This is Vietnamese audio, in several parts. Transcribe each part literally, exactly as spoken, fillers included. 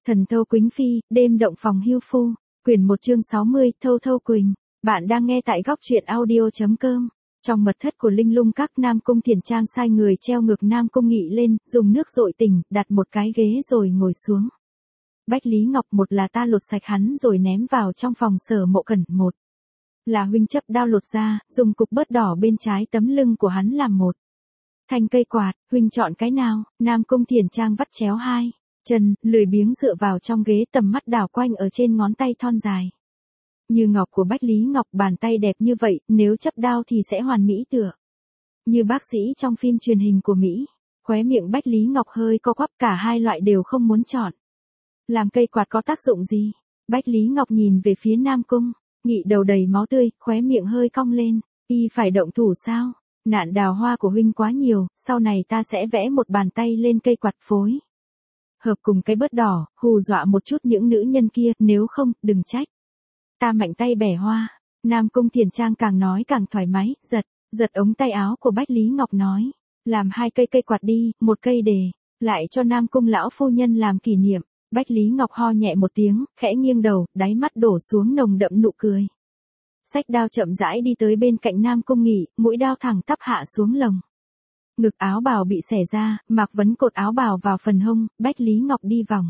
Thần Thâu Quýnh Phi, đêm động phòng hưu phu, quyển một chương sáu mươi, Thâu Thâu Quỳnh. Bạn đang nghe tại góc truyện audio.com. Trong mật thất của Linh Lung Các, Nam Cung Thiền Trang sai người treo ngược Nam Cung Nghị lên, dùng nước dội tỉnh, đặt một cái ghế rồi ngồi xuống. Bách Lý Ngọc, một là ta lột sạch hắn rồi ném vào trong phòng Sở Mộ Cẩn, một là huynh chấp đao lột ra, dùng cục bớt đỏ bên trái tấm lưng của hắn làm một thanh cây quạt, huynh chọn cái nào? Nam Cung Thiền Trang vắt chéo hai chân, lười biếng dựa vào trong ghế, tầm mắt đảo quanh ở trên ngón tay thon dài như ngọc của Bách Lý Ngọc. Bàn tay đẹp như vậy, nếu chấp đao thì sẽ hoàn mỹ tựa như bác sĩ trong phim truyền hình của Mỹ. Khóe miệng Bách Lý Ngọc hơi co quắp, cả hai loại đều không muốn chọn. Làm cây quạt có tác dụng gì? Bách Lý Ngọc nhìn về phía Nam Cung Nghị, đầu đầy máu tươi, khóe miệng hơi cong lên. Y phải động thủ sao? Nạn đào hoa của huynh quá nhiều, sau này ta sẽ vẽ một bàn tay lên cây quạt phối hợp cùng cái bớt đỏ, hù dọa một chút những nữ nhân kia, nếu không, đừng trách ta mạnh tay bẻ hoa. Nam Cung Thiền Trang càng nói càng thoải mái, giật, giật ống tay áo của Bách Lý Ngọc nói, làm hai cây cây quạt đi, một cây để lại cho Nam Cung lão phu nhân làm kỷ niệm. Bách Lý Ngọc ho nhẹ một tiếng, khẽ nghiêng đầu, đáy mắt đổ xuống nồng đậm nụ cười. Xách đao chậm rãi đi tới bên cạnh Nam Cung Nghị, mũi đao thẳng tắp hạ xuống lồng ngực, áo bào bị xẻ ra, Mạc Vấn cột áo bào vào phần hông. Bách Lý Ngọc đi vòng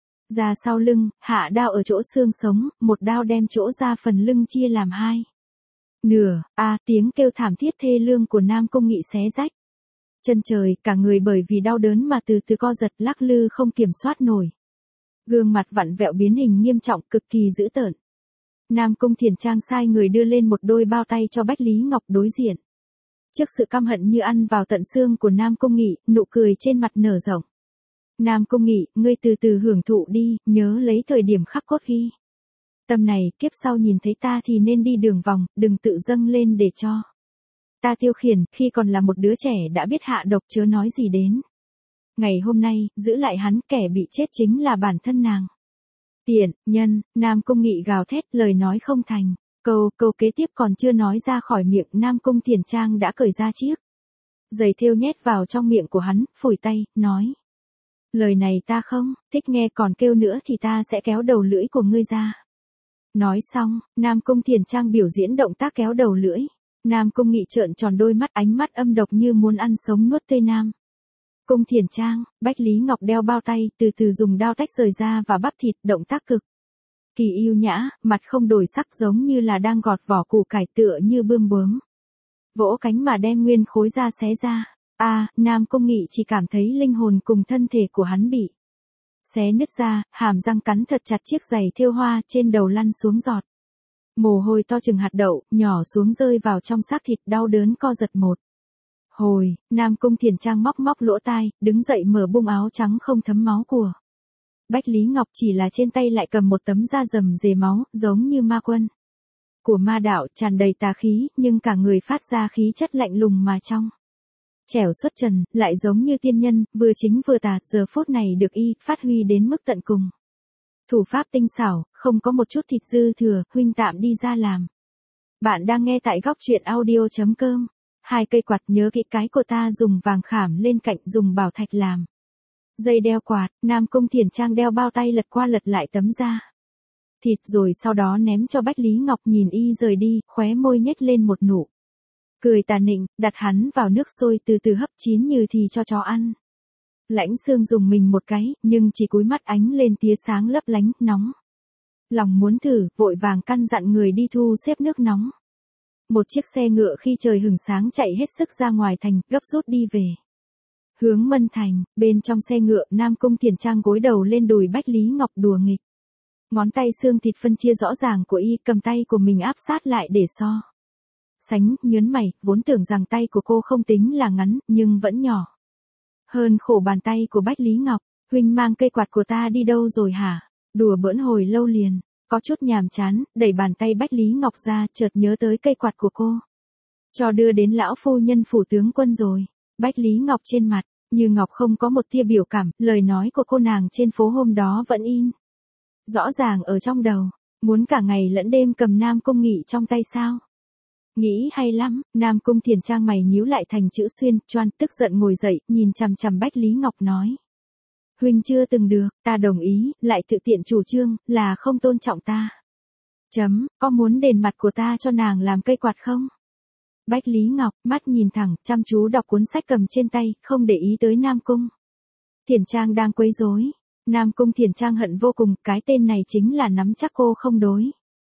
ra sau lưng, hạ đao ở chỗ xương sống, một đao đem chỗ ra phần lưng chia làm hai nửa. A, tiếng kêu thảm thiết thê lương của Nam Cung Nghị xé rách chân trời, cả người bởi vì đau đớn mà từ từ co giật, lắc lư không kiểm soát nổi. Gương mặt vặn vẹo biến hình nghiêm trọng, cực kỳ dữ tợn. Nam Cung Thiền Trang sai người đưa lên một đôi bao tay cho Bách Lý Ngọc đối diện. Trước sự căm hận như ăn vào tận xương của Nam Cung Nghị, nụ cười trên mặt nở rộng. Nam Cung Nghị, ngươi từ từ hưởng thụ đi, nhớ lấy thời điểm khắc cốt ghi tâm này, kiếp sau nhìn thấy ta thì nên đi đường vòng, đừng tự dâng lên để cho ta tiêu khiển. Khi còn là một đứa trẻ đã biết hạ độc, chớ nói gì đến ngày hôm nay, giữ lại hắn, kẻ bị chết chính là bản thân nàng. Tiện nhân. Nam Cung Nghị gào thét, lời nói không thành câu, câu kế tiếp còn chưa nói ra khỏi miệng, Nam Cung Thiền Trang đã cởi ra chiếc giày thêu nhét vào trong miệng của hắn, phủi tay, nói, lời này ta không thích nghe, còn kêu nữa thì ta sẽ kéo đầu lưỡi của ngươi ra. Nói xong, Nam Cung Thiền Trang biểu diễn động tác kéo đầu lưỡi. Nam Cung Nghị trợn tròn đôi mắt, ánh mắt âm độc như muốn ăn sống nuốt tươi Nam Cung Thiền Trang. Bách Lý Ngọc đeo bao tay, từ từ dùng đao tách rời da và bắp thịt, động tác cực kỳ yêu nhã, mặt không đổi sắc, giống như là đang gọt vỏ củ cải, tựa như bươm bướm vỗ cánh mà đem nguyên khối da xé ra. A, à, Nam Cung Nghị chỉ cảm thấy linh hồn cùng thân thể của hắn bị xé nứt ra, hàm răng cắn thật chặt chiếc giày thêu hoa, trên đầu lăn xuống giọt mồ hôi to chừng hạt đậu, nhỏ xuống rơi vào trong xác thịt, đau đớn co giật một hồi. Nam Cung Thiền Trang móc móc lỗ tai, đứng dậy mở bung áo trắng không thấm máu của Bách Lý Ngọc, chỉ là trên tay lại cầm một tấm da rầm rề máu, giống như ma quân của ma đạo, tràn đầy tà khí, nhưng cả người phát ra khí chất lạnh lùng mà trong trẻo xuất trần, lại giống như tiên nhân, vừa chính vừa tà, giờ phút này được y phát huy đến mức tận cùng. Thủ pháp tinh xảo, không có một chút thịt dư thừa, huynh tạm đi ra làm. Bạn đang nghe tại góc truyện audio.com. Hai cây quạt, nhớ kỹ cái của ta dùng vàng khảm lên cạnh, dùng bảo thạch làm dây đeo quạt. Nam Cung Thiền Trang đeo bao tay, lật qua lật lại tấm da thịt rồi sau đó ném cho Bách Lý Ngọc, nhìn y rời đi, khóe môi nhếch lên một nụ cười tà nịnh, đặt hắn vào nước sôi từ từ hấp chín như thì cho chó ăn. Lãnh Xương dùng mình một cái, nhưng chỉ cúi mắt ánh lên tia sáng lấp lánh, nóng lòng muốn thử, vội vàng căn dặn người đi thu xếp nước nóng. Một chiếc xe ngựa khi trời hửng sáng chạy hết sức ra ngoài thành, gấp rút đi về hướng Mân Thành. Bên trong xe ngựa, Nam Cung Thiền Trang gối đầu lên đùi Bách Lý Ngọc đùa nghịch. Ngón tay xương thịt phân chia rõ ràng của y, cầm tay của mình áp sát lại để so sánh, nhớn mày, vốn tưởng rằng tay của cô không tính là ngắn, nhưng vẫn nhỏ hơn khổ bàn tay của Bách Lý Ngọc. Huynh mang cây quạt của ta đi đâu rồi hả? Đùa bỡn hồi lâu liền, có chút nhàm chán, đẩy bàn tay Bách Lý Ngọc ra, chợt nhớ tới cây quạt của cô cho đưa đến lão phu nhân phủ tướng quân rồi. Bách Lý Ngọc trên mặt như ngọc, không có một tia biểu cảm, lời nói của cô nàng trên phố hôm đó vẫn in rõ ràng ở trong đầu. Muốn cả ngày lẫn đêm cầm Nam Cung Nghị trong tay sao? Nghĩ hay lắm. Nam Cung Thiền Trang mày nhíu lại thành chữ xuyên, choan, tức giận ngồi dậy, nhìn chằm chằm Bách Lý Ngọc nói, Huynh chưa từng được, ta đồng ý, lại tự tiện chủ trương, là không tôn trọng ta. Chấm, có muốn đền mặt của ta cho nàng làm cây quạt không? Bách Lý Ngọc, mắt nhìn thẳng, chăm chú đọc cuốn sách cầm trên tay, không để ý tới Nam Cung Thiển Trang đang quấy rối. Nam Cung Thiển Trang hận vô cùng, cái tên này chính là nắm chắc cô không đối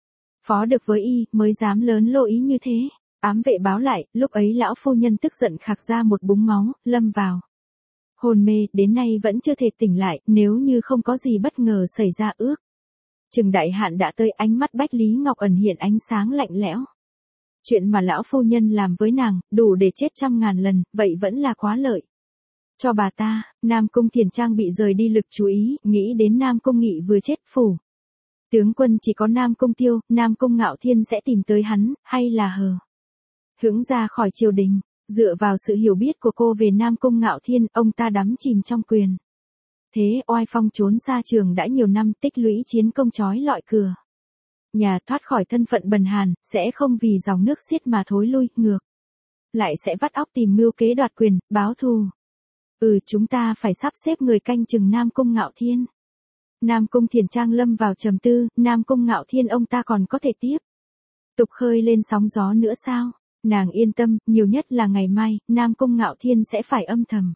phó được với y, mới dám lớn lô ý như thế. Ám vệ báo lại, lúc ấy lão phu nhân tức giận khạc ra một búng máu, lâm vào hôn mê, đến nay vẫn chưa thể tỉnh lại, nếu như không có gì bất ngờ xảy ra ước chừng đại hạn đã tới. Ánh mắt Bách Lý Ngọc ẩn hiện ánh sáng lạnh lẽo. Chuyện mà lão phu nhân làm với nàng, đủ để chết trăm ngàn lần, vậy vẫn là quá lợi cho bà ta. Nam Cung Thiển Trang bị rời đi lực chú ý, nghĩ đến Nam Cung Nghị vừa chết phủ tướng quân chỉ có Nam Cung Tiêu, Nam Cung Ngạo Thiên sẽ tìm tới hắn, hay là hờ hững ra khỏi triều đình. Dựa vào sự hiểu biết của cô về Nam Cung Ngạo Thiên, ông ta đắm chìm trong quyền thế oai phong, trốn xa trường đã nhiều năm, tích lũy chiến công chói lọi cửa nhà, thoát khỏi thân phận bần hàn, sẽ không vì dòng nước xiết mà thối lui, ngược lại sẽ vắt óc tìm mưu kế đoạt quyền, báo thù. Ừ, chúng ta phải sắp xếp người canh chừng Nam Cung Ngạo Thiên. Nam Cung Thiển Trang lâm vào trầm tư, Nam Cung Ngạo Thiên ông ta còn có thể tiếp tục khơi lên sóng gió nữa sao? Nàng yên tâm, nhiều nhất là ngày mai, Nam Cung Ngạo Thiên sẽ phải âm thầm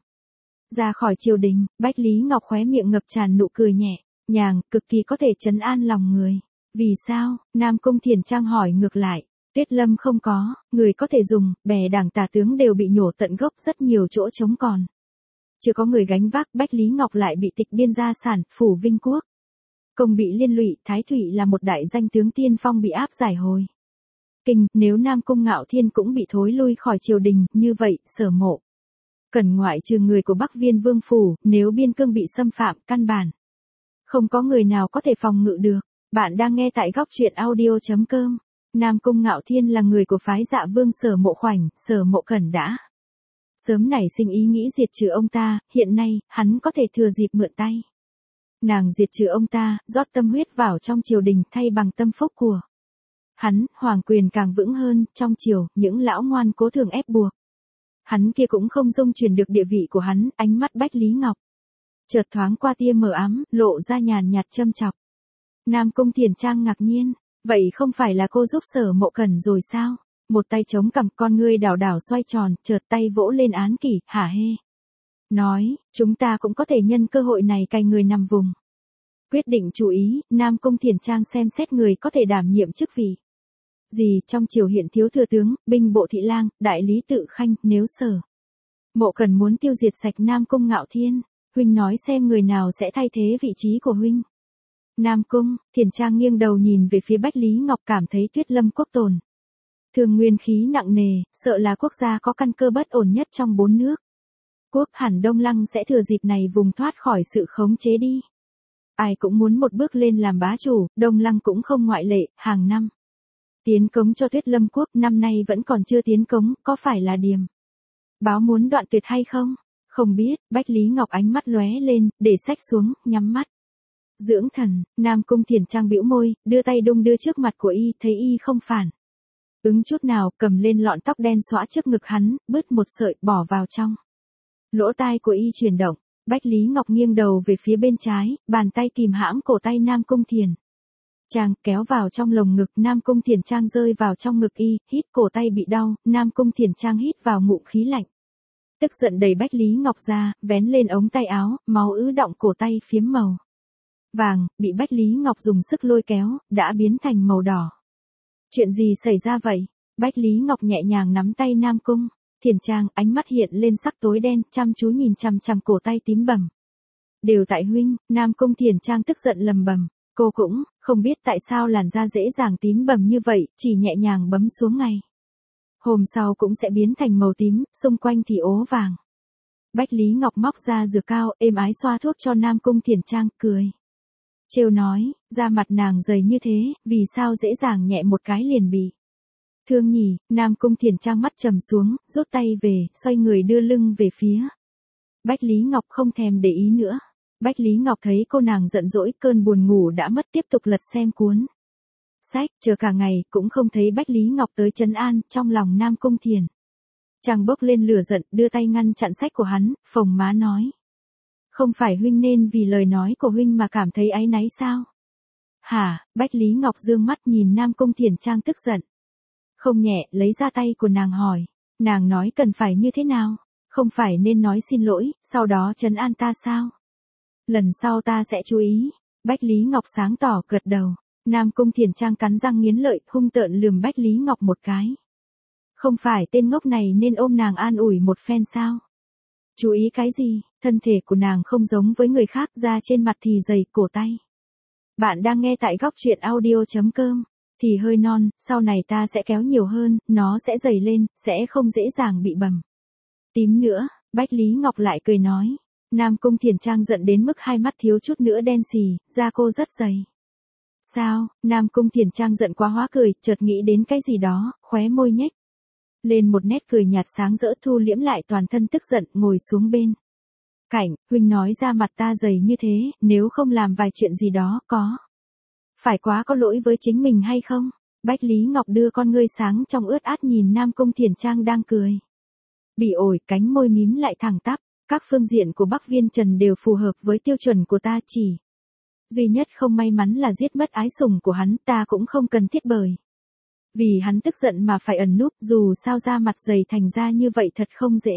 ra khỏi triều đình. Bách Lý Ngọc khóe miệng ngập tràn nụ cười nhẹ nhàng, cực kỳ có thể trấn an lòng người. Vì sao? Nam Cung Thiển Trang hỏi ngược lại. Tuyết Lâm không có, người có thể dùng, bè đảng tả tướng đều bị nhổ tận gốc, rất nhiều chỗ trống còn chưa có người gánh vác. Bách Lý Ngọc lại bị tịch biên gia sản, phủ Vinh Quốc công bị liên lụy, Thái Thụy là một đại danh tướng tiên phong bị áp giải hồi kinh. Nếu Nam Cung Ngạo Thiên cũng bị thối lui khỏi triều đình, như vậy, Sở Mộ Cẩn ngoại trừ người của Bắc Viên Vương phủ, nếu biên cương bị xâm phạm, căn bản không có người nào có thể phòng ngự được. Bạn đang nghe tại góc truyện audio chấm com. Nam Cung Ngạo Thiên là người của phái Dạ Vương Sở Mộ Khoảnh, Sở Mộ Cẩn đã sớm nảy sinh ý nghĩ diệt trừ ông ta, hiện nay, hắn có thể thừa dịp mượn tay nàng diệt trừ ông ta, rót tâm huyết vào trong triều đình, thay bằng tâm phúc của hắn, hoàng quyền càng vững hơn. Trong triều, những lão ngoan cố thường ép buộc hắn kia cũng không dung chuyển được địa vị của hắn. Ánh mắt Bách Lý Ngọc chợt thoáng qua tia mờ ám, lộ ra nhàn nhạt châm chọc. Nam Cung Thiển Trang ngạc nhiên, vậy không phải là cô giúp Sở Mộ Cẩn rồi sao? Một tay chống cằm, con ngươi đảo đảo xoay tròn, chợt tay vỗ lên án kỷ, hả hê nói, chúng ta cũng có thể nhân cơ hội này cày người nằm vùng. Quyết định chú ý, Nam Cung Thiển Trang xem xét người có thể đảm nhiệm chức vị gì trong triều. Hiện thiếu thừa tướng, binh bộ thị lang, đại lý Tự Khanh. Nếu Sở Mộ Cẩn muốn tiêu diệt sạch Nam Cung Ngạo Thiên, huynh nói xem người nào sẽ thay thế vị trí của huynh. Nam Cung Thiển Trang nghiêng đầu nhìn về phía Bách Lý Ngọc, cảm thấy Tuyết Lâm quốc tồn thường nguyên khí nặng nề, sợ là quốc gia có căn cơ bất ổn nhất trong bốn nước quốc, hẳn Đông Lăng sẽ thừa dịp này vùng thoát khỏi sự khống chế đi. Ai cũng muốn một bước lên làm bá chủ, Đông Lăng cũng không ngoại lệ. Hàng năm tiến cống cho Tuyết Lâm quốc, năm nay vẫn còn chưa tiến cống, có phải là điềm báo muốn đoạn tuyệt hay không? Không biết. Bách Lý Ngọc ánh mắt lóe lên, để sách xuống, nhắm mắt dưỡng thần. Nam Cung Thiển Trang bĩu môi, đưa tay đung đưa trước mặt của y, thấy y không phản ứng chút nào, cầm lên lọn tóc đen xõa trước ngực hắn, bứt một sợi, bỏ vào trong lỗ tai của y chuyển động. Bách Lý Ngọc nghiêng đầu về phía bên trái, bàn tay kìm hãm cổ tay Nam Cung Thiển Trang, kéo vào trong lồng ngực. Nam Cung Thiển Trang rơi vào trong ngực y, hít cổ tay bị đau. Nam Cung Thiển Trang hít vào ngụm khí lạnh, tức giận đẩy Bách Lý Ngọc ra, vén lên ống tay áo, máu ứ đọng cổ tay phiếm màu vàng, bị Bách Lý Ngọc dùng sức lôi kéo, đã biến thành màu đỏ. Chuyện gì xảy ra vậy? Bách Lý Ngọc nhẹ nhàng nắm tay Nam Cung Thiển Trang, ánh mắt hiện lên sắc tối đen, chăm chú nhìn chằm chằm cổ tay tím bầm. Đều tại huynh. Nam Cung Thiển Trang tức giận lầm bầm. Cô cũng không biết tại sao làn da dễ dàng tím bầm như vậy, chỉ nhẹ nhàng bấm xuống ngày hôm sau cũng sẽ biến thành màu tím, xung quanh thì ố vàng. Bách Lý Ngọc móc ra dược cao, êm ái xoa thuốc cho Nam Cung Thiển Trang, cười trêu nói, da mặt nàng dày như thế, vì sao dễ dàng nhẹ một cái liền bị thương nhỉ? Nam Cung Thiển Trang mắt trầm xuống, rút tay về, xoay người đưa lưng về phía Bách Lý Ngọc, không thèm để ý nữa. Bách Lý Ngọc thấy cô nàng giận dỗi, cơn buồn ngủ đã mất, tiếp tục lật xem cuốn sách, chờ cả ngày, cũng không thấy Bách Lý Ngọc tới trấn an. Trong lòng Nam Cung Thiển Trang bốc lên lửa giận, đưa tay ngăn chặn sách của hắn, phồng má nói. Không phải huynh nên vì lời nói của huynh mà cảm thấy áy náy sao? Hả? Bách Lý Ngọc dương mắt nhìn Nam Cung Thiển Trang tức giận. Không nhẹ, lấy ra tay của nàng hỏi. Nàng nói cần phải như thế nào? Không phải nên nói xin lỗi, sau đó trấn an ta sao? Lần sau ta sẽ chú ý. Bách Lý Ngọc sáng tỏ gật đầu. Nam Cung Thiển Trang cắn răng nghiến lợi, hung tợn lườm Bách Lý Ngọc một cái. Không phải tên ngốc này nên ôm nàng an ủi một phen sao? Chú ý cái gì? Thân thể của nàng không giống với người khác, da trên mặt thì dày, cổ tay. Bạn đang nghe tại góc truyện audio.com. Thì hơi non, sau này ta sẽ kéo nhiều hơn, nó sẽ dày lên, sẽ không dễ dàng bị bầm. Tím nữa, Bách Lý Ngọc lại cười nói. Nam Cung Thiển Trang giận đến mức hai mắt thiếu chút nữa đen xì, da cô rất dày. Sao? Nam Cung Thiển Trang giận quá hóa cười, chợt nghĩ đến cái gì đó, khóe môi nhếch lên một nét cười nhạt sáng rỡ, thu liễm lại toàn thân tức giận, ngồi xuống bên cạnh. Huynh nói ra mặt ta dày như thế, nếu không làm vài chuyện gì đó, có phải quá có lỗi với chính mình hay không? Bách Lý Ngọc đưa con ngươi sáng trong ướt át nhìn Nam Cung Thiển Trang đang cười. Bị ổi, cánh môi mím lại thẳng tắp, các phương diện của Bắc Viên Trần đều phù hợp với tiêu chuẩn của ta, chỉ duy nhất không may mắn là giết mất ái sủng của hắn, ta cũng không cần thiết bởi vì hắn tức giận mà phải ẩn núp, dù sao da mặt dày thành ra như vậy thật không dễ.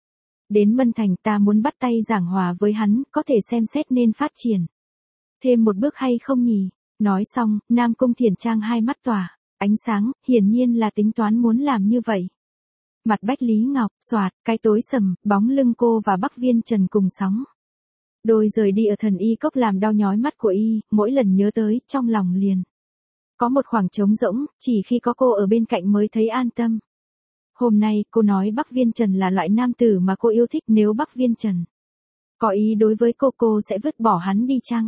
Đến Mân Thành ta muốn bắt tay giảng hòa với hắn, có thể xem xét nên phát triển thêm một bước hay không nhỉ? Nói xong, Nam Cung Thiển Trang hai mắt tỏa ánh sáng, hiển nhiên là tính toán muốn làm như vậy. Mặt Bách Lý Ngọc, xoạt, cái tối sầm, bóng lưng cô và Bắc Viên Trần cùng sóng. Đôi rời đi ở Thần Y Cốc làm đau nhói mắt của y, mỗi lần nhớ tới, trong lòng liền có một khoảng trống rỗng, chỉ khi có cô ở bên cạnh mới thấy an tâm. Hôm nay, cô nói Bắc Viên Trần là loại nam tử mà cô yêu thích, nếu Bắc Viên Trần có ý đối với cô, cô sẽ vứt bỏ hắn đi chăng?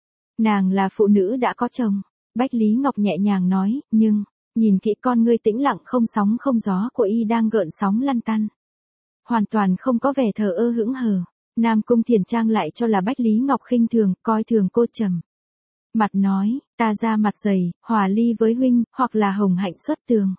Nàng là phụ nữ đã có chồng. Bách Lý Ngọc nhẹ nhàng nói, nhưng, nhìn kỹ con ngươi tĩnh lặng không sóng không gió của y đang gợn sóng lăn tăn. Hoàn toàn không có vẻ thờ ơ hững hờ. Nam Cung Thiển Trang lại cho là Bách Lý Ngọc khinh thường, coi thường cô, trầm mặt nói, ta ra mặt dày, hòa ly với huynh, hoặc là hồng hạnh xuất tường.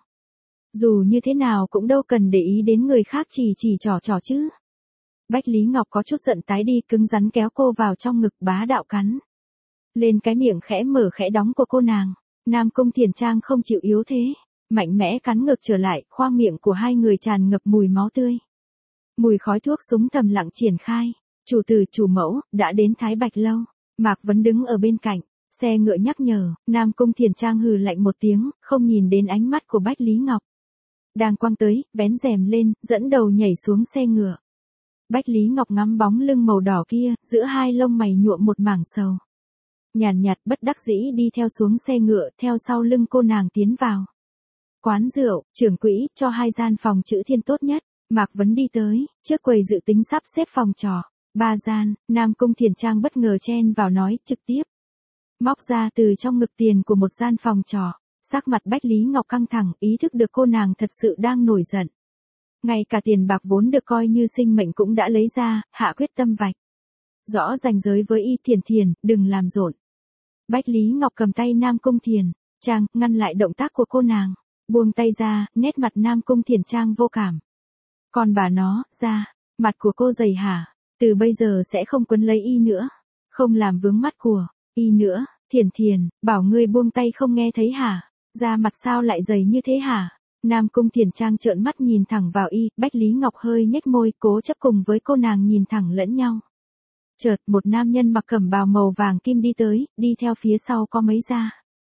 Dù như thế nào cũng đâu cần để ý đến người khác, chỉ chỉ trò trò chứ. Bách Lý Ngọc có chút giận tái đi, cứng rắn kéo cô vào trong ngực, bá đạo cắn lên cái miệng khẽ mở khẽ đóng của cô nàng. Nam Cung Thiển Trang không chịu yếu thế, mạnh mẽ cắn ngực trở lại, khoang miệng của hai người tràn ngập mùi máu tươi. Mùi khói thuốc súng thầm lặng triển khai. Chủ tử chủ mẫu, đã đến Thái Bạch Lâu. Mạc Vấn đứng ở bên cạnh, xe ngựa nhắc nhở. Nam Cung Thiển Trang hừ lạnh một tiếng, không nhìn đến ánh mắt của Bách Lý Ngọc đang quăng tới, vén rèm lên, dẫn đầu nhảy xuống xe ngựa. Bách Lý Ngọc ngắm bóng lưng màu đỏ kia, giữa hai lông mày nhuộm một mảng sầu nhàn nhạt, bất đắc dĩ đi theo xuống xe ngựa, theo sau lưng cô nàng tiến vào quán rượu. Trưởng quỹ cho hai gian phòng chữ thiên tốt nhất. Mạc Vấn đi tới, trước quầy dự tính sắp xếp phòng trọ ba gian. Nam Cung Thiển Trang bất ngờ chen vào nói, trực tiếp móc ra từ trong ngực tiền của một gian phòng trọ. Sắc mặt Bách Lý Ngọc căng thẳng, ý thức được cô nàng thật sự đang nổi giận. Ngay cả tiền bạc vốn được coi như sinh mệnh cũng đã lấy ra, hạ quyết tâm vạch rõ ranh giới với y. Thiển Thiển, đừng làm rộn. Bách Lý Ngọc cầm tay Nam Cung Thiển Trang, ngăn lại động tác của cô nàng. Buông tay ra, nét mặt Nam Cung Thiển Trang vô cảm. Còn bà nó, ra, mặt của cô dày hả? Từ bây giờ sẽ không quấn lấy y nữa. Không làm vướng mắt của y nữa. Thiển Thiển, bảo ngươi buông tay không nghe thấy hả? Da mặt sao lại dày như thế hả? Nam Cung Thiển Trang trợn mắt nhìn thẳng vào y. Bách Lý Ngọc hơi nhếch môi, cố chấp cùng với cô nàng nhìn thẳng lẫn nhau. Chợt, một nam nhân mặc cẩm bào màu vàng kim đi tới, đi theo phía sau có mấy da.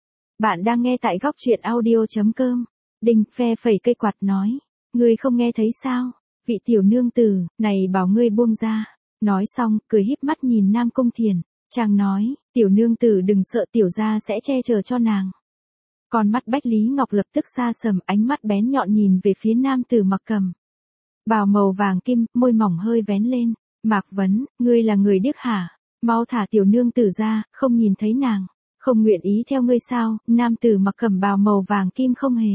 Bạn đang nghe tại góc truyện audio.com. Đinh phe phẩy cây quạt nói, ngươi không nghe thấy sao? Vị tiểu nương tử này bảo ngươi buông ra. Nói xong, cười híp mắt nhìn Nam Cung Thiển Trang nói, tiểu nương tử đừng sợ, tiểu gia sẽ che chở cho nàng. Con mắt Bách Lý Ngọc lập tức xa sầm, ánh mắt bén nhọn nhìn về phía nam tử mặc cẩm bào màu vàng kim, môi mỏng hơi vén lên. Mạc Vấn, ngươi là người điếc hả? Mau thả tiểu nương tử ra, không nhìn thấy nàng không nguyện ý theo ngươi sao? Nam tử mặc cẩm bào màu vàng kim không hề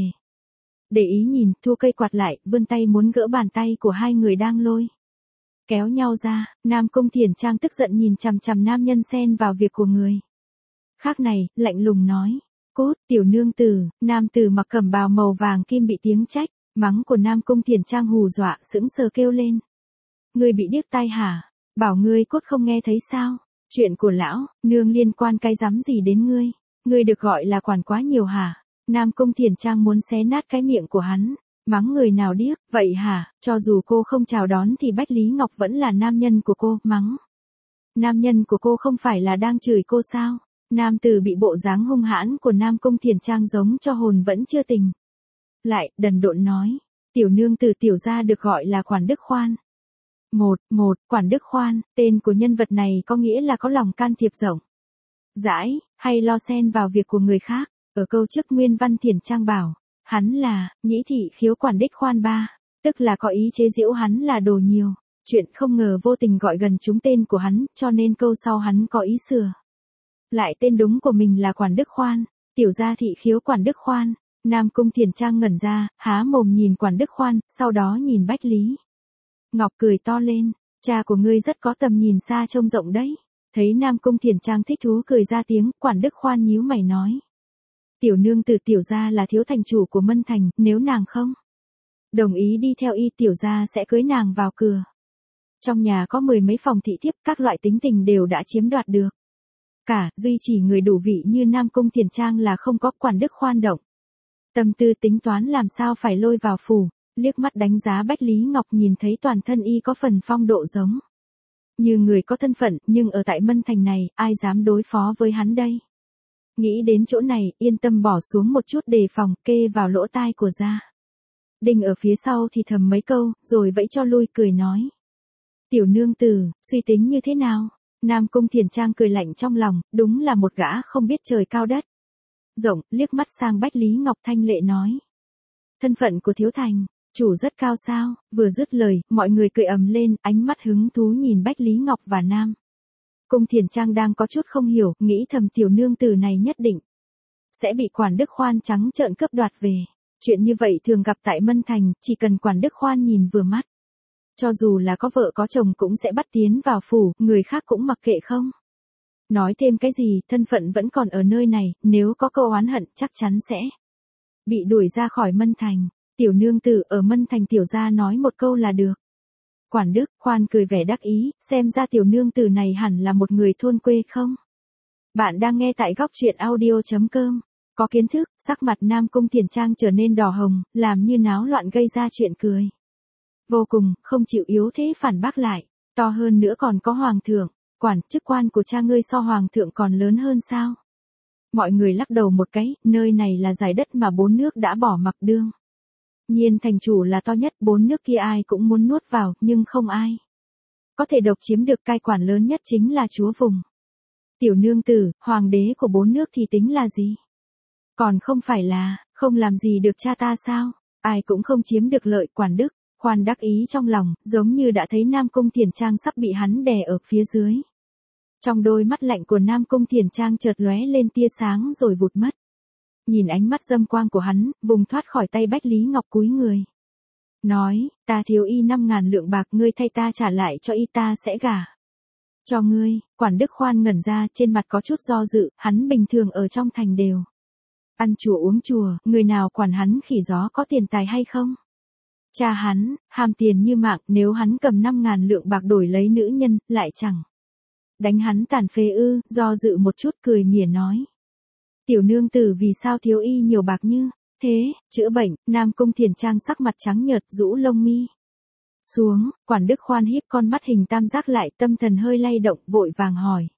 để ý nhìn, thu cây quạt lại, vươn tay muốn gỡ bàn tay của hai người đang lôi kéo nhau ra. Nam Cung Thiển Trang tức giận nhìn chằm chằm nam nhân xen vào việc của người khác này, lạnh lùng nói, cốt, tiểu nương tử. Nam tử mặc cẩm bào màu vàng kim bị tiếng trách mắng của Nam Cung Thiển Trang hù dọa, sững sờ kêu lên, ngươi bị điếc tai hả? Bảo ngươi cốt không nghe thấy sao? Chuyện của lão, nương liên quan cái rắm gì đến ngươi? Ngươi được gọi là quản quá nhiều hả? Nam Cung Thiển Trang muốn xé nát cái miệng của hắn. Mắng người nào điếc, vậy hả? Cho dù cô không chào đón thì Bách Lý Ngọc vẫn là nam nhân của cô, mắng. Nam nhân của cô không phải là đang chửi cô sao? Nam tử bị bộ dáng hung hãn của Nam Cung Thiển Trang giống cho hồn vẫn chưa tỉnh. Lại, đần độn nói. Tiểu nương tử tiểu gia được gọi là Quản Đức Khoan. Một, một, Quản Đức Khoan, tên của nhân vật này có nghĩa là có lòng can thiệp rộng rãi, hay lo xen vào việc của người khác. Ở câu trước Nguyên Văn Thiển Trang bảo, hắn là, nhĩ thị khiếu quản đích khoan ba, tức là có ý chế giễu hắn là đồ nhiều. Chuyện không ngờ vô tình gọi gần trúng tên của hắn, cho nên câu sau hắn có ý sửa. Lại tên đúng của mình là Quản Đức Khoan, tiểu gia thị khiếu Quản Đức Khoan. Nam Cung Thiển Trang ngẩn ra, há mồm nhìn Quản Đức Khoan, sau đó nhìn Bách Lý Ngọc cười to lên, cha của ngươi rất có tầm nhìn xa trông rộng đấy. Thấy Nam Cung Thiển Trang thích thú cười ra tiếng, Quản Đức Khoan nhíu mày nói. Tiểu nương tử tiểu gia là thiếu thành chủ của Mân Thành, nếu nàng không đồng ý đi theo y tiểu gia sẽ cưới nàng vào cửa. Trong nhà có mười mấy phòng thị thiếp, các loại tính tình đều đã chiếm đoạt được. Cả, duy chỉ người đủ vị như Nam Cung Thiển Trang là không có. Quản Đức Khoan động tâm tư tính toán làm sao phải lôi vào phủ, liếc mắt đánh giá Bách Lý Ngọc nhìn thấy toàn thân y có phần phong độ giống như người có thân phận, nhưng ở tại Mân Thành này, ai dám đối phó với hắn đây? Nghĩ đến chỗ này, yên tâm bỏ xuống một chút đề phòng, kê vào lỗ tai của Gia Đình ở phía sau thì thầm mấy câu, rồi vẫy cho lui cười nói. Tiểu nương tử, suy tính như thế nào? Nam Cung Thiển Trang cười lạnh trong lòng, đúng là một gã không biết trời cao đất rộng, liếc mắt sang Bách Lý Ngọc thanh lệ nói. Thân phận của thiếu thành chủ rất cao sao? Vừa dứt lời, mọi người cười ầm lên, ánh mắt hứng thú nhìn Bách Lý Ngọc và Nam Cung Thiển Trang đang có chút không hiểu, nghĩ thầm tiểu nương tử này nhất định sẽ bị Quản Đức Khoan trắng trợn cướp đoạt về. Chuyện như vậy thường gặp tại Mân Thành, chỉ cần Quản Đức Khoan nhìn vừa mắt, cho dù là có vợ có chồng cũng sẽ bắt tiến vào phủ, người khác cũng mặc kệ không nói thêm cái gì, thân phận vẫn còn ở nơi này, nếu có câu oán hận chắc chắn sẽ bị đuổi ra khỏi Mân Thành. Tiểu nương tử ở Mân Thành tiểu gia nói một câu là được. Quản Đức Khoan cười vẻ đắc ý, xem ra tiểu nương tử này hẳn là một người thôn quê không? Bạn đang nghe tại góc truyện audio chấm com. Có kiến thức, sắc mặt Nam Cung Thiển Trang trở nên đỏ hồng, làm như náo loạn gây ra chuyện cười. Vô cùng, không chịu yếu thế phản bác lại, to hơn nữa còn có hoàng thượng, quản, chức quan của cha ngươi so hoàng thượng còn lớn hơn sao? Mọi người lắc đầu một cái, nơi này là giải đất mà bốn nước đã bỏ mặc đương nhiên thành chủ là to nhất, bốn nước kia ai cũng muốn nuốt vào, nhưng không ai có thể độc chiếm được. Cai quản lớn nhất chính là chúa vùng. Tiểu nương tử, hoàng đế của bốn nước thì tính là gì? Còn không phải là, không làm gì được cha ta sao? Ai cũng không chiếm được lợi. Quản Đức Khoan đắc ý trong lòng, giống như đã thấy Nam Cung Thiển Trang sắp bị hắn đè ở phía dưới. Trong đôi mắt lạnh của Nam Cung Thiển Trang chợt lóe lên tia sáng rồi vụt mất. Nhìn ánh mắt dâm quang của hắn, vùng thoát khỏi tay Bách Lý Ngọc cúi người. Nói, ta thiếu y năm ngàn lượng bạc, ngươi thay ta trả lại cho y, ta sẽ gả cho ngươi. Quản Đức Khoan ngẩn ra, trên mặt có chút do dự, hắn bình thường ở trong thành đều ăn chùa uống chùa, người nào quản hắn khỉ gió có tiền tài hay không? Cha hắn, ham tiền như mạng, nếu hắn cầm năm ngàn lượng bạc đổi lấy nữ nhân, lại chẳng đánh hắn tàn phế ư? Do dự một chút cười mỉa nói. Tiểu nương tử vì sao thiếu y nhiều bạc như thế, chữa bệnh? Nam Cung Thiển Trang sắc mặt trắng nhợt, rũ lông mi xuống. Quản Đức Khoan híp con mắt hình tam giác lại, tâm thần hơi lay động, vội vàng hỏi.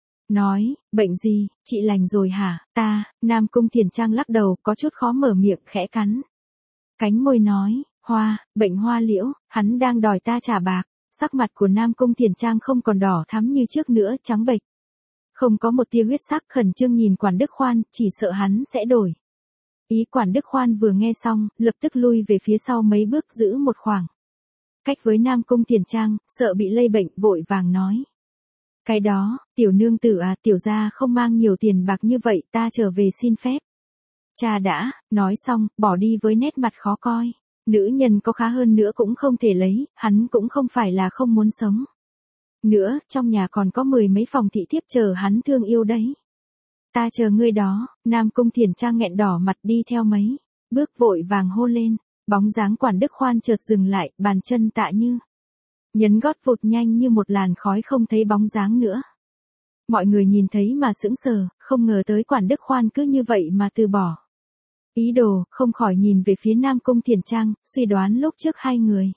Nói, bệnh gì, chị lành rồi hả? Ta, Nam Cung Thiển Trang lắc đầu, có chút khó mở miệng, khẽ cắn cánh môi nói, hoa, bệnh hoa liễu, hắn đang đòi ta trả bạc. Sắc mặt của Nam Cung Thiển Trang không còn đỏ thắm như trước nữa, trắng bệch, không có một tia huyết sắc, khẩn trương nhìn Quản Đức Khoan, chỉ sợ hắn sẽ đổi ý. Quản Đức Khoan vừa nghe xong, lập tức lui về phía sau mấy bước, giữ một khoảng cách với Nam Cung Thiển Trang, sợ bị lây bệnh, vội vàng nói. Cái đó, tiểu nương tử à, tiểu gia không mang nhiều tiền bạc như vậy, ta trở về xin phép cha đã. Nói xong, bỏ đi với nét mặt khó coi. Nữ nhân có khá hơn nữa cũng không thể lấy, hắn cũng không phải là không muốn sống nữa, trong nhà còn có mười mấy phòng thị thiếp chờ hắn thương yêu đấy. Ta chờ ngươi đó. Nam Cung Thiển Trang nghẹn đỏ mặt đi theo mấy bước, vội vàng hô lên. Bóng dáng Quản Đức Khoan chợt dừng lại, bàn chân tạ như nhấn gót vụt nhanh như một làn khói không thấy bóng dáng nữa. Mọi người nhìn thấy mà sững sờ, không ngờ tới Quản Đức Khoan cứ như vậy mà từ bỏ ý đồ, không khỏi nhìn về phía Nam Cung Thiền Trang, suy đoán lúc trước hai người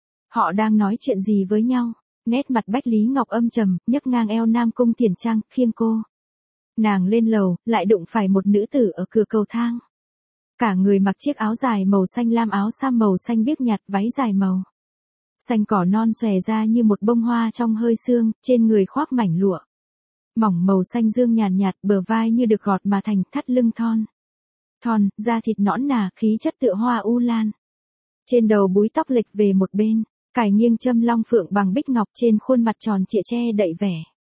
họ đang nói chuyện gì với nhau. Nét mặt Bách Lý Ngọc âm trầm, nhấc ngang eo Nam Cung Thiền Trang, khiêng cô nàng lên lầu, lại đụng phải một nữ tử ở cửa cầu thang. Cả người mặc chiếc áo dài màu xanh lam, áo sam màu xanh biếc nhạt, váy dài màu xanh cỏ non xòe ra như một bông hoa trong hơi sương, trên người khoác mảnh lụa mỏng màu xanh dương nhàn nhạt, nhạt, bờ vai như được gọt mà thành, thắt lưng thon thon, da thịt nõn nà, khí chất tựa hoa u lan. Trên đầu búi tóc lệch về một bên, cài nghiêng châm long phượng bằng bích ngọc, trên khuôn mặt tròn trịa che đậy vẻ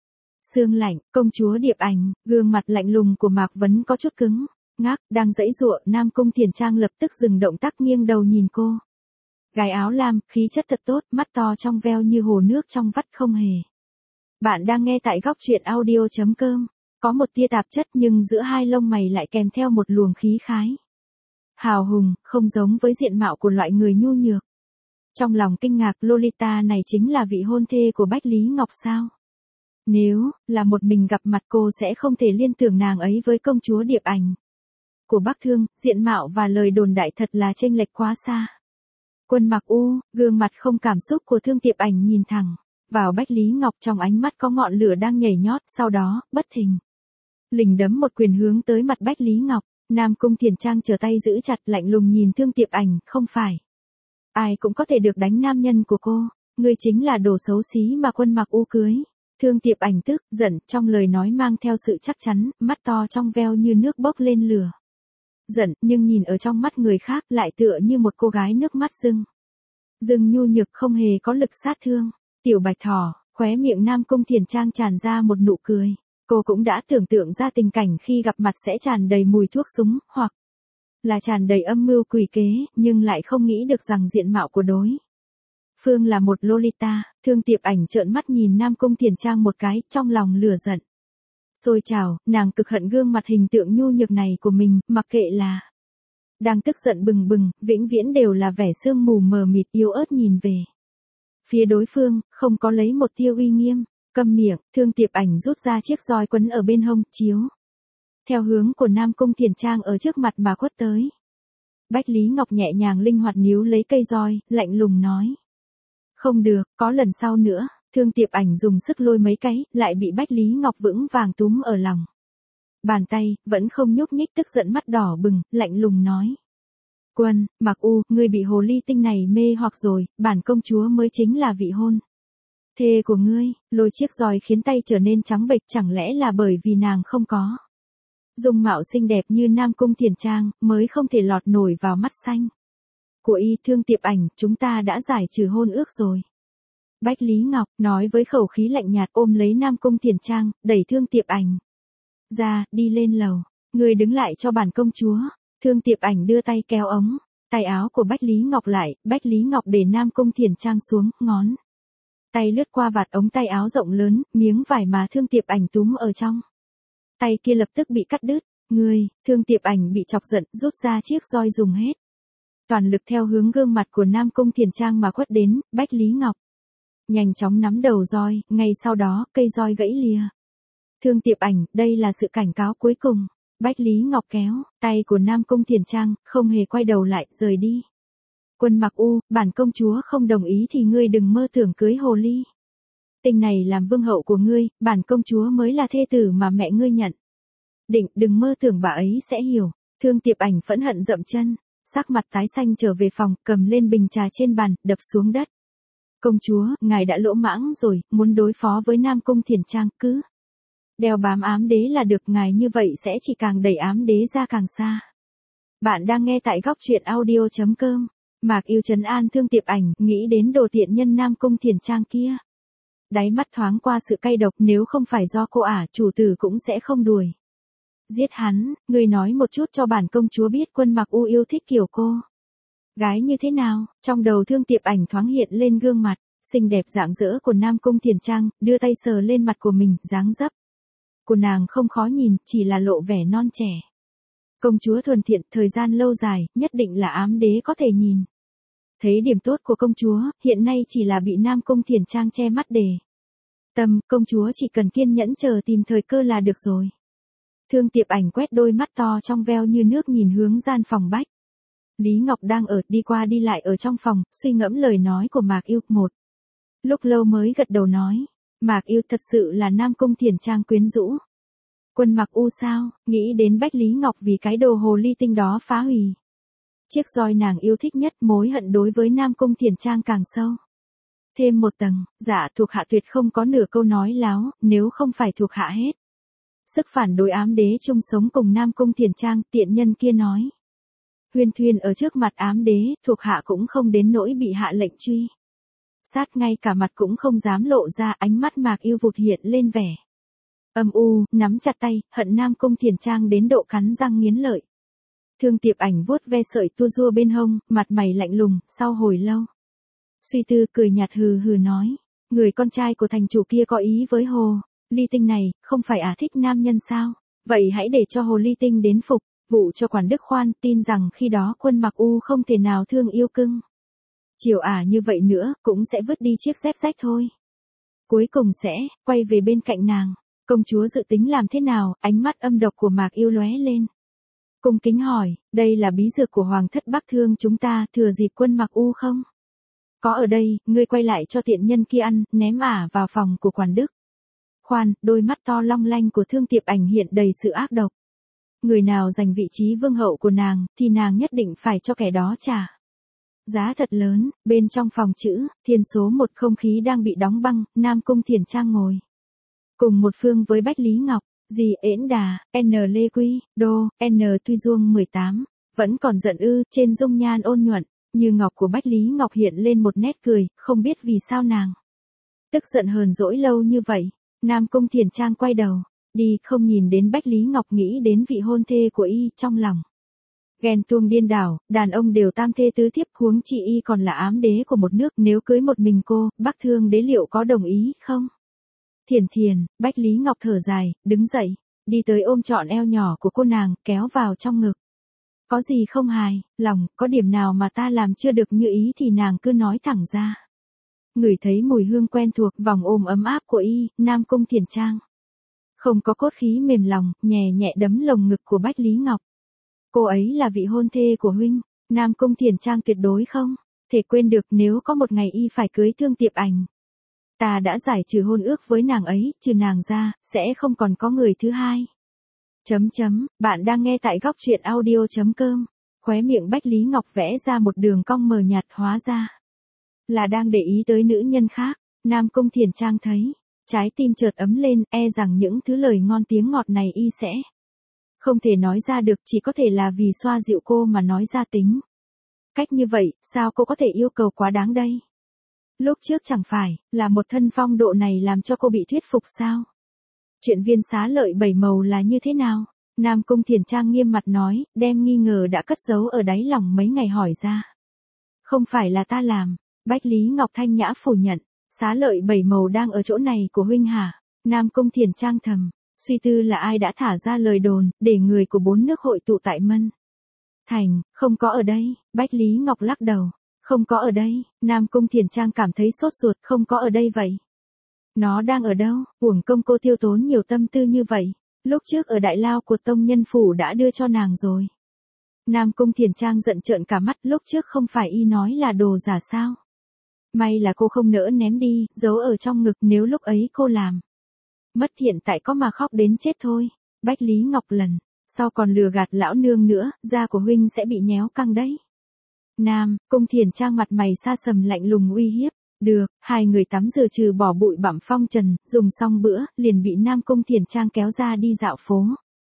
sương lạnh. Công chúa Điệp Ảnh, gương mặt lạnh lùng của Mạc Vấn có chút cứng ngắc, đang giãy giụa. Nam Cung Thiền Trang lập tức dừng động tác, nghiêng đầu nhìn cô. Gái áo lam, khí chất thật tốt, mắt to trong veo như hồ nước trong vắt không hề. Bạn đang nghe tại góc truyện audio chấm com. Có một tia tạp chất nhưng giữa hai lông mày lại kèm theo một luồng khí khái hào hùng, không giống với diện mạo của loại người nhu nhược. Trong lòng kinh ngạc, Lolita này chính là vị hôn thê của Bách Lý Ngọc sao? Nếu là một mình gặp mặt cô sẽ không thể liên tưởng nàng ấy với công chúa Điệp Ảnh của Bắc Thương, diện mạo và lời đồn đại thật là chênh lệch quá xa. Quân Mặc U, gương mặt không cảm xúc của Thương Tiệp Ảnh nhìn thẳng vào Bách Lý Ngọc, trong ánh mắt có ngọn lửa đang nhảy nhót, sau đó, bất thình lình đấm một quyền hướng tới mặt Bách Lý Ngọc. Nam Cung Thiền Trang trở tay giữ chặt, lạnh lùng nhìn Thương Tiệp Ảnh, không phải ai cũng có thể được đánh nam nhân của cô, ngươi chính là đồ xấu xí mà Quân Mặc U cưới. Thương Tiệp Ảnh tức giận, trong lời nói mang theo sự chắc chắn, mắt to trong veo như nước bốc lên lửa giận, nhưng nhìn ở trong mắt người khác lại tựa như một cô gái nước mắt rưng rưng nhu nhược, không hề có lực sát thương. Tiểu Bạch Thỏ, khóe miệng Nam Cung Thiền Trang tràn ra một nụ cười. Cô cũng đã tưởng tượng ra tình cảnh khi gặp mặt sẽ tràn đầy mùi thuốc súng, hoặc là tràn đầy âm mưu quỷ kế, nhưng lại không nghĩ được rằng diện mạo của đối phương là một Lolita. Thương Tiệp Ảnh trợn mắt nhìn Nam Cung Thiền Trang một cái, trong lòng lửa giận sôi trào, nàng cực hận gương mặt hình tượng nhu nhược này của mình, mặc kệ là đang tức giận bừng bừng, vĩnh viễn đều là vẻ sương mù mờ mịt yếu ớt nhìn về phía đối phương, không có lấy một tia uy nghiêm. Câm miệng. Thương Tiệp Ảnh rút ra chiếc roi quấn ở bên hông, chiếu theo hướng của Nam Cung Thiền Trang ở trước mặt mà quất tới. Bách Lý Ngọc nhẹ nhàng linh hoạt níu lấy cây roi, lạnh lùng nói: không được, có lần sau nữa. Thương Tiệp Ảnh dùng sức lôi mấy cái, lại bị Bách Lý Ngọc vững vàng túm ở lòng bàn tay, vẫn không nhúc nhích, tức giận mắt đỏ bừng, lạnh lùng nói: Quân Mặc U, ngươi bị hồ ly tinh này mê hoặc rồi, bản công chúa mới chính là vị hôn thê của ngươi. Lôi chiếc roi khiến tay trở nên trắng bệch, chẳng lẽ là bởi vì nàng không có dung mạo xinh đẹp như Nam Cung Thiền Trang, mới không thể lọt nổi vào mắt xanh của y. Thương Tiệp Ảnh, chúng ta đã giải trừ hôn ước rồi. Bách Lý Ngọc nói với khẩu khí lạnh nhạt, ôm lấy Nam Cung Thiền Trang, đẩy Thương Tiệp Ảnh ra, đi lên lầu. Ngươi đứng lại cho bản công chúa. Thương Tiệp Ảnh đưa tay kéo ống tay áo của Bách Lý Ngọc lại. Bách Lý Ngọc để Nam Cung Thiền Trang xuống, ngón tay lướt qua vạt ống tay áo rộng lớn, miếng vải mà Thương Tiệp Ảnh túm ở trong tay kia lập tức bị cắt đứt. Ngươi, Thương Tiệp Ảnh bị chọc giận, rút ra chiếc roi, dùng hết toàn lực theo hướng gương mặt của Nam Cung Thiền Trang mà quất đến. Bách Lý Ngọc nhanh chóng nắm đầu roi, ngay sau đó, cây roi gãy lìa. Thương Tiệp Ảnh, đây là sự cảnh cáo cuối cùng. Bách Lý Ngọc kéo tay của Nam Cung Thiền Trang, không hề quay đầu lại, rời đi. Quân Mặc U, bản công chúa không đồng ý thì ngươi đừng mơ tưởng cưới hồ ly tinh này làm vương hậu của ngươi, bản công chúa mới là thê tử mà mẹ ngươi nhận định, đừng mơ tưởng bà ấy sẽ hiểu. Thương Tiệp Ảnh phẫn hận dậm chân, sắc mặt tái xanh trở về phòng, cầm lên bình trà trên bàn, đập xuống đất. Công chúa, ngài đã lỗ mãng rồi, muốn đối phó với Nam Cung Thiền Trang, cứ đeo bám ám đế là được, ngài như vậy sẽ chỉ càng đẩy ám đế ra càng xa. Bạn đang nghe tại góc truyện audio chấm com. Mạc Yêu trấn an Thương Tiệp Ảnh, nghĩ đến đồ tiện nhân Nam Cung Thiền Trang kia. Đáy mắt thoáng qua sự cay độc, nếu không phải do cô ả, chủ tử cũng sẽ không đuổi giết hắn. Ngươi nói một chút cho bản công chúa biết Quân Mặc U yêu thích kiểu cô gái như thế nào. Trong đầu Thương Tiệp Ảnh thoáng hiện lên gương mặt xinh đẹp rạng rỡ của Nam Cung Thiền Trang, đưa tay sờ lên mặt của mình, dáng dấp của nàng không khó nhìn, chỉ là lộ vẻ non trẻ. Công chúa thuần thiện, thời gian lâu dài, nhất định là ám đế có thể nhìn Thấy điểm tốt của công chúa, hiện nay chỉ là bị Nam Cung Thiển Trang che mắt để tâm, công chúa chỉ cần kiên nhẫn chờ tìm thời cơ là được rồi. Thương Tiệp Ảnh quét đôi mắt to trong veo như nước nhìn hướng gian phòng Bách Lý Ngọc đang ở đi qua đi lại ở trong phòng, suy ngẫm lời nói của Mạc Yêu. Một lúc lâu mới gật đầu nói, Mạc Yêu thật sự là Nam Cung Thiển Trang quyến rũ. Quân Mặc U sao, nghĩ đến Bách Lý Ngọc vì cái đồ hồ ly tinh đó phá hủy chiếc roi nàng yêu thích nhất, mối hận đối với Nam Cung Thiển Trang càng sâu. Thêm một tầng, dạ thuộc hạ tuyệt không có nửa câu nói láo, nếu không phải thuộc hạ hết sức phản đối ám đế chung sống cùng Nam Cung Thiển Trang, tiện nhân kia nói. Huyên thuyên ở trước mặt ám đế, thuộc hạ cũng không đến nỗi bị hạ lệnh truy sát, ngay cả mặt cũng không dám lộ ra, ánh mắt Mạc Yêu vụt hiện lên vẻ âm u, nắm chặt tay, hận Nam Cung Thiển Trang đến độ cắn răng nghiến lợi. Thương Tiệp Ảnh vuốt ve sợi tua rua bên hông, mặt mày lạnh lùng, sau hồi lâu suy tư cười nhạt hừ hừ nói, người con trai của thành chủ kia có ý với hồ ly tinh này, không phải ả thích nam nhân sao? Vậy hãy để cho hồ ly tinh đến phục vụ cho quản đức khoan, tin rằng khi đó Quân Mặc U không thể nào thương yêu cưng chiều ả như vậy nữa, cũng sẽ vứt đi chiếc dép rách thôi. Cuối cùng sẽ quay về bên cạnh nàng. Công chúa dự tính làm thế nào? Ánh mắt âm độc của Mạc Yêu lóe lên. Cung kính hỏi, đây là bí dược của Hoàng thất Bắc Thương chúng ta, thừa dịp Quân Mặc U không có ở đây, ngươi quay lại cho tiện nhân kia ăn, ném ả vào phòng của quản đức khoan. Đôi mắt to long lanh của Thương Tiệp Ảnh hiện đầy sự ác độc. Người nào giành vị trí vương hậu của nàng, thì nàng nhất định phải cho kẻ đó trả giá thật lớn. Bên trong phòng chữ Thiên số một, không khí đang bị đóng băng, Nam Cung Thiển Trang ngồi cùng một phương với Bách Lý Ngọc, dì Ễn Đà, N Lê Quy, Đô, N Tuy Duông mười tám, vẫn còn giận ư. Trên dung nhan ôn nhuận như ngọc của Bách Lý Ngọc hiện lên một nét cười, không biết vì sao nàng tức giận hờn dỗi lâu như vậy. Nam Cung Thiển Trang quay đầu đi, không nhìn đến Bách Lý Ngọc, nghĩ đến vị hôn thê của y, trong lòng ghen tuông điên đảo. Đàn ông đều tam thê tứ thiếp, huống chi y còn là ám đế của một nước, nếu cưới một mình cô, Bắc Thương đế liệu có đồng ý không? Thiển Thiền, Bách Lý Ngọc thở dài, đứng dậy, đi tới ôm trọn eo nhỏ của cô nàng, kéo vào trong ngực. Có gì không hài lòng, có điểm nào mà ta làm chưa được như ý thì nàng cứ nói thẳng ra. Ngửi thấy mùi hương quen thuộc, vòng ôm ấm áp của y, Nam Cung Thiển Trang không có cốt khí mềm lòng, nhẹ nhẹ đấm lồng ngực của Bách Lý Ngọc. Cô ấy là vị hôn thê của huynh. Nam Cung Thiển Trang tuyệt đối không thể quên được, nếu có một ngày y phải cưới Thương Tiệp Ảnh, ta đã giải trừ hôn ước với nàng ấy, trừ nàng ra, sẽ không còn có người thứ hai. Chấm chấm, bạn đang nghe tại góc truyện audio.com. Khóe miệng Bách Lý Ngọc vẽ ra một đường cong mờ nhạt, hóa ra là đang để ý tới nữ nhân khác. Nam Cung Thiển Trang thấy trái tim chợt ấm lên, e rằng những thứ lời ngon tiếng ngọt này y sẽ không thể nói ra được, chỉ có thể là vì xoa dịu cô mà nói ra tính. Cách như vậy, sao cô có thể yêu cầu quá đáng đây? Lúc trước chẳng phải là một thân phong độ này làm cho cô bị thuyết phục sao? Chuyện Viên Xá Lợi bảy màu là như thế nào? Nam Cung Thiển Trang nghiêm mặt nói, đem nghi ngờ đã cất giấu ở đáy lòng mấy ngày hỏi ra. Không phải là ta làm. Bách Lý Ngọc thanh nhã phủ nhận. Xá Lợi bảy màu đang ở chỗ này của huynh hả? Nam Cung Thiển Trang thầm suy tư là ai đã thả ra lời đồn, để người của bốn nước hội tụ tại Mân Thành, không có ở đây. Bách Lý Ngọc lắc đầu. Không có ở đây. Nam Cung Thiển Trang cảm thấy sốt ruột, không có ở đây vậy. Nó đang ở đâu? Uổng công cô tiêu tốn nhiều tâm tư như vậy. Lúc trước ở đại lao của tông nhân phủ đã đưa cho nàng rồi. Nam Cung Thiển Trang giận trợn cả mắt, lúc trước không phải y nói là đồ giả sao? May là cô không nỡ ném đi, giấu ở trong ngực, nếu lúc ấy cô làm mất hiện tại có mà khóc đến chết thôi. Bách Lý Ngọc lần sau còn lừa gạt lão nương nữa, da của huynh sẽ bị nhéo căng đấy. Nam Cung Thiển Trang mặt mày xa sầm lạnh lùng uy hiếp. Được, hai người tắm rửa trừ bỏ bụi bặm phong trần, dùng xong bữa, liền bị Nam Cung Thiển Trang kéo ra đi dạo phố.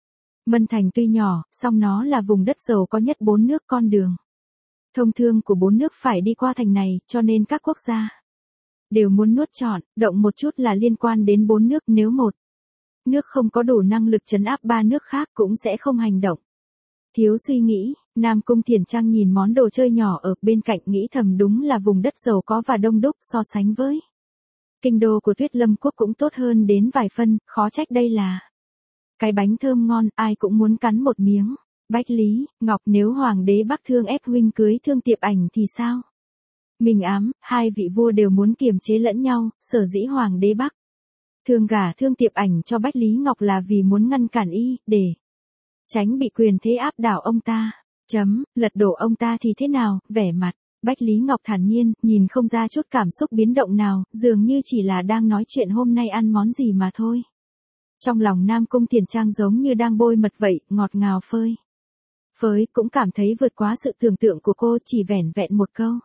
Mân Thành tuy nhỏ, song nó là vùng đất giàu có nhất bốn nước, con đường thông thương của bốn nước phải đi qua thành này, cho nên các quốc gia đều muốn nuốt trọn, động một chút là liên quan đến bốn nước, nếu một nước không có đủ năng lực trấn áp ba nước khác cũng sẽ không hành động. Thiếu suy nghĩ, Nam Cung Thiển Trang nhìn món đồ chơi nhỏ ở bên cạnh, nghĩ thầm đúng là vùng đất giàu có và đông đúc, so sánh với kinh đô của Tuyết Lâm Quốc cũng tốt hơn đến vài phân, khó trách đây là cái bánh thơm ngon, ai cũng muốn cắn một miếng. Bách Lý Ngọc, nếu Hoàng đế Bắc Thương ép huynh cưới Thương Tiệp Ảnh thì sao? Minh ám, hai vị vua đều muốn kiềm chế lẫn nhau, sở dĩ hoàng đế Bắc thương gả Thương Tiệp Ảnh cho Bách Lý Ngọc là vì muốn ngăn cản y, để tránh bị quyền thế áp đảo ông ta. Chấm, lật đổ ông ta thì thế nào, vẻ mặt Bách Lý Ngọc thản nhiên, nhìn không ra chút cảm xúc biến động nào, dường như chỉ là đang nói chuyện hôm nay ăn món gì mà thôi. Trong lòng Nam Cung Thiền Trang giống như đang bôi mật vậy, ngọt ngào phơi phới, cũng cảm thấy vượt quá sự tưởng tượng của cô, chỉ vẻn vẹn một câu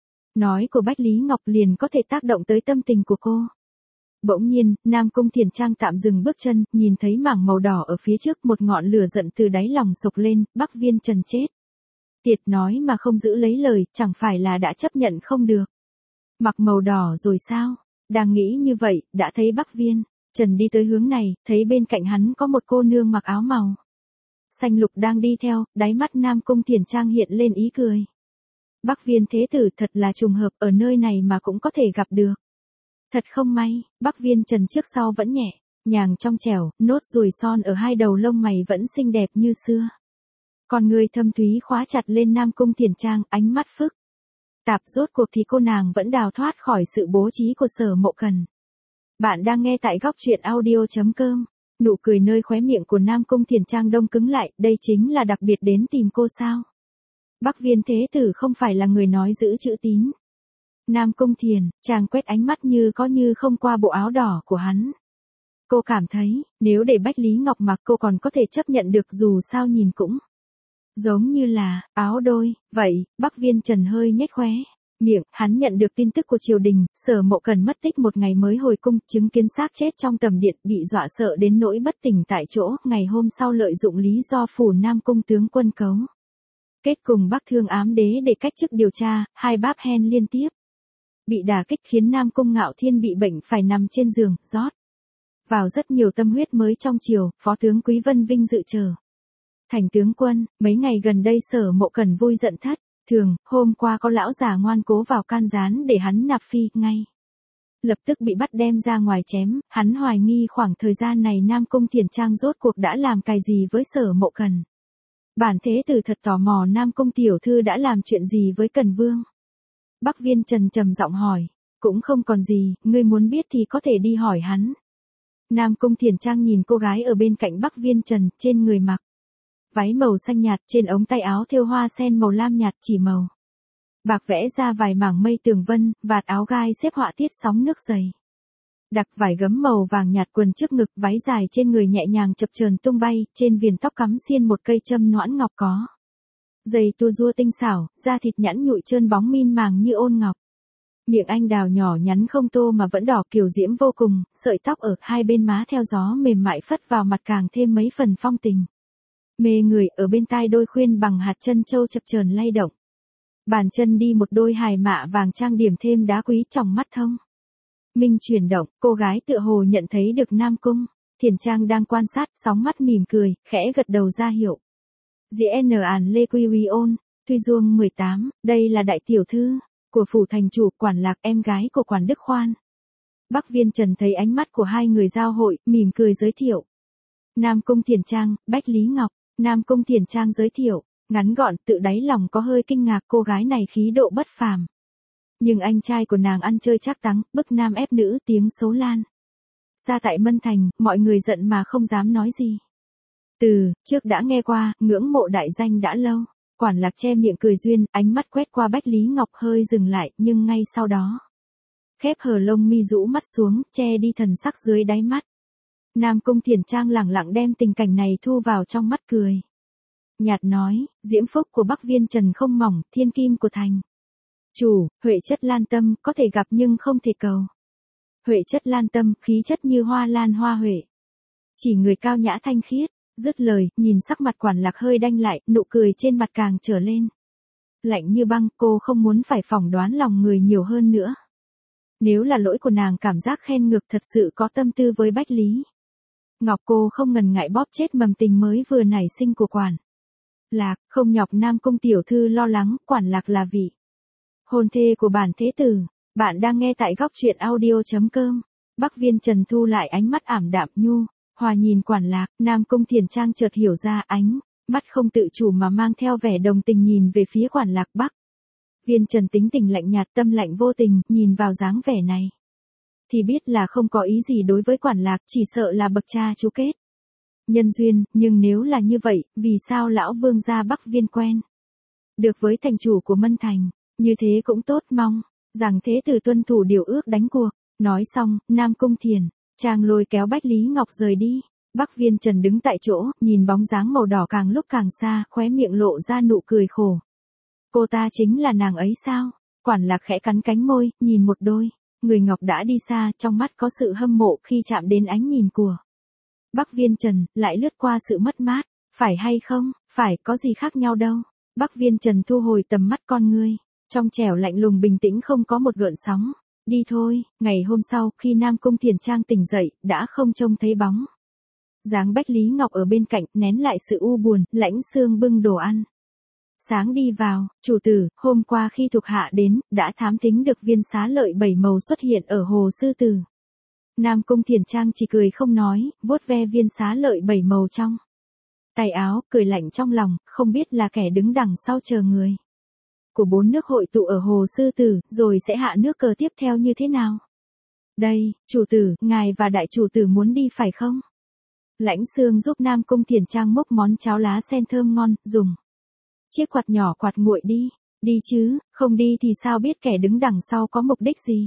nói của Bách Lý Ngọc liền có thể tác động tới tâm tình của cô. Bỗng nhiên, Nam Cung Thiền Trang tạm dừng bước chân, nhìn thấy mảng màu đỏ ở phía trước, một ngọn lửa giận từ đáy lòng sộc lên, Bắc Viên Trần chết tiệt, nói mà không giữ lấy lời, chẳng phải là đã chấp nhận không được. Mặc màu đỏ rồi sao? Đang nghĩ như vậy, đã thấy Bắc Viên Trần đi tới hướng này, thấy bên cạnh hắn có một cô nương mặc áo màu xanh lục đang đi theo, đáy mắt Nam Cung Thiền Trang hiện lên ý cười. Bắc Viên Thế Tử thật là trùng hợp, ở nơi này mà cũng có thể gặp được. Thật không may, Bắc Viên Trần trước sau vẫn nhẹ nhàng trong trẻo, nốt ruồi son ở hai đầu lông mày vẫn xinh đẹp như xưa. Còn người thâm thúy khóa chặt lên Nam Cung Thiền Trang, ánh mắt phức tạp, rốt cuộc thì cô nàng vẫn đào thoát khỏi sự bố trí của Sở Mộ Cần. Bạn đang nghe tại góc truyện audio chấm com. Nụ cười nơi khóe miệng của Nam Cung Thiền Trang đông cứng lại, đây chính là đặc biệt đến tìm cô sao? Bắc Viên Thế Tử không phải là người nói giữ chữ tín. Nam Cung Thiền Trang quét ánh mắt như có như không qua bộ áo đỏ của hắn. Cô cảm thấy, nếu để Bách Lý Ngọc mặc cô còn có thể chấp nhận được, dù sao nhìn cũng giống như là áo đôi. Vậy, Bắc Viên Trần hơi nhếch khóe miệng, hắn nhận được tin tức của triều đình, Sở Mộ Cần mất tích một ngày mới hồi cung, chứng kiến xác chết trong tầm điện, bị dọa sợ đến nỗi bất tỉnh tại chỗ, ngày hôm sau lợi dụng lý do phủ Nam Cung tướng quân cấu kết cùng Bắc Thương ám đế để cách chức điều tra, hai báp hen liên tiếp bị đả kích khiến Nam Cung Ngạo Thiên bị bệnh phải nằm trên giường, rót vào rất nhiều tâm huyết mới trong triều. Phó tướng Quý Vân Vinh dự trở thành tướng quân. Mấy ngày gần đây Sở Mộ Cần vui giận thất thường, hôm qua có lão già ngoan cố vào can gián để hắn nạp phi, ngay lập tức bị bắt đem ra ngoài chém. Hắn hoài nghi khoảng thời gian này Nam Cung Thiền Trang rốt cuộc đã làm cài gì với Sở Mộ Cần. Bản Thế Tử thật tò mò Nam Cung tiểu thư đã làm chuyện gì với Cần Vương. Bắc Viên Trần trầm giọng hỏi. Cũng không còn gì, ngươi muốn biết thì có thể đi hỏi hắn. Nam Cung Thiền Trang nhìn cô gái ở bên cạnh Bắc Viên Trần, trên người mặc váy màu xanh nhạt, trên ống tay áo thêu hoa sen màu lam nhạt chỉ màu bạc vẽ ra vài mảng mây tường vân, vạt áo gai xếp họa tiết sóng nước dày đặc, vải gấm màu vàng nhạt quần trước ngực, váy dài trên người nhẹ nhàng chập chờn tung bay, trên viền tóc cắm xiên một cây châm noãn ngọc có dây tua rua tinh xảo, da thịt nhẵn nhụi trơn bóng min màng như ôn ngọc. Miệng anh đào nhỏ nhắn không tô mà vẫn đỏ kiều diễm vô cùng, sợi tóc ở hai bên má theo gió mềm mại phất vào mặt càng thêm mấy phần phong tình mê người. Ở bên tai đôi khuyên bằng hạt chân châu chập chờn lay động. Bàn chân đi một đôi hài mạ vàng trang điểm thêm đá quý, trong mắt thông minh chuyển động. Cô gái tựa hồ nhận thấy được Nam Cung Thiền Trang đang quan sát, sóng mắt mỉm cười, khẽ gật đầu ra hiệu. Diễn ản Lê Quy Uy ôn, Tuy Duông mười tám, đây là đại tiểu thư của phủ thành chủ, Quản Lạc, em gái của Quản Đức Khoan. Bắc Viên Trần thấy ánh mắt của hai người giao hội, mỉm cười giới thiệu. Nam Cung Thiền Trang, Bách Lý Ngọc. Nam Cung Thiền Trang giới thiệu, ngắn gọn, tự đáy lòng có hơi kinh ngạc, cô gái này khí độ bất phàm. Nhưng anh trai của nàng ăn chơi trác táng, bức nam ép nữ, tiếng xấu lan ra tại Mân Thành, mọi người giận mà không dám nói gì. Từ trước đã nghe qua, ngưỡng mộ đại danh đã lâu. Quản Lạc che miệng cười duyên, ánh mắt quét qua Bách Lý Ngọc hơi dừng lại, nhưng ngay sau đó khép hờ lông mi rũ mắt xuống, che đi thần sắc dưới đáy mắt. Nam Cung Thiền Trang lẳng lặng đem tình cảnh này thu vào trong mắt, cười nhạt nói, diễm phúc của Bắc Viên Trần không mỏng, thiên kim của thành chủ, huệ chất lan tâm, có thể gặp nhưng không thể cầu. Huệ chất lan tâm, khí chất như hoa lan hoa huệ, chỉ người cao nhã thanh khiết. Dứt lời, nhìn sắc mặt Quản Lạc hơi đanh lại, nụ cười trên mặt càng trở lên lạnh như băng. Cô không muốn phải phỏng đoán lòng người nhiều hơn nữa. Nếu là lỗi của nàng cảm giác khen ngược, thật sự có tâm tư với Bách Lý Ngọc, cô không ngần ngại bóp chết mầm tình mới vừa nảy sinh của Quản Lạc, không nhọc Nam Cung tiểu thư lo lắng. Quản Lạc là vị hôn thê của bản Thế Tử. Bạn đang nghe tại góc truyện audio chấm com. Bắc Viên Trần thu lại ánh mắt ảm đạm nhu hòa nhìn Quản Lạc. Nam Cung Thiền Trang chợt hiểu ra, ánh mắt không tự chủ mà mang theo vẻ đồng tình nhìn về phía Quản Lạc. Bắc Viên Trần tính tình lạnh nhạt, tâm lạnh vô tình, nhìn vào dáng vẻ này thì biết là không có ý gì đối với Quản Lạc, chỉ sợ là bậc cha chú kết nhân duyên, nhưng nếu là như vậy, vì sao lão vương gia Bắc Viên quen được với thành chủ của Mân Thành, như thế cũng tốt, mong rằng thế tử tuân thủ điều ước đánh cuộc. Nói xong, Nam Cung Thiền Trang lôi kéo Bách Lý Ngọc rời đi. Bắc Viên Trần đứng tại chỗ, nhìn bóng dáng màu đỏ càng lúc càng xa, khóe miệng lộ ra nụ cười khổ. Cô ta chính là nàng ấy sao? Quản Lạc khẽ cắn cánh môi, nhìn một đôi người ngọc đã đi xa, trong mắt có sự hâm mộ khi chạm đến ánh nhìn của Bắc Viên Trần, lại lướt qua sự mất mát. Phải hay không? Phải, có gì khác nhau đâu. Bắc Viên Trần thu hồi tầm mắt con ngươi, trong trẻo lạnh lùng bình tĩnh không có một gợn sóng. Đi thôi. Ngày hôm sau, khi Nam Cung Thiền Trang tỉnh dậy, đã không trông thấy bóng dáng Bách Lý Ngọc ở bên cạnh, nén lại sự u buồn. Lãnh Xương bưng đồ ăn sáng đi vào. Chủ tử, hôm qua khi thuộc hạ đến, đã thám thính được viên xá lợi bảy màu xuất hiện ở hồ sư tử. Nam Cung Thiền Trang chỉ cười không nói, vuốt ve viên xá lợi bảy màu trong tay áo, cười lạnh trong lòng, không biết là kẻ đứng đằng sau chờ người của bốn nước hội tụ ở hồ sư tử, rồi sẽ hạ nước cờ tiếp theo như thế nào. Đây, chủ tử, ngài và đại chủ tử muốn đi phải không? Lãnh Xương giúp Nam Cung Thiền Trang múc món cháo lá sen thơm ngon, dùng chiếc quạt nhỏ quạt nguội đi. Đi chứ, không đi thì sao biết kẻ đứng đằng sau có mục đích gì.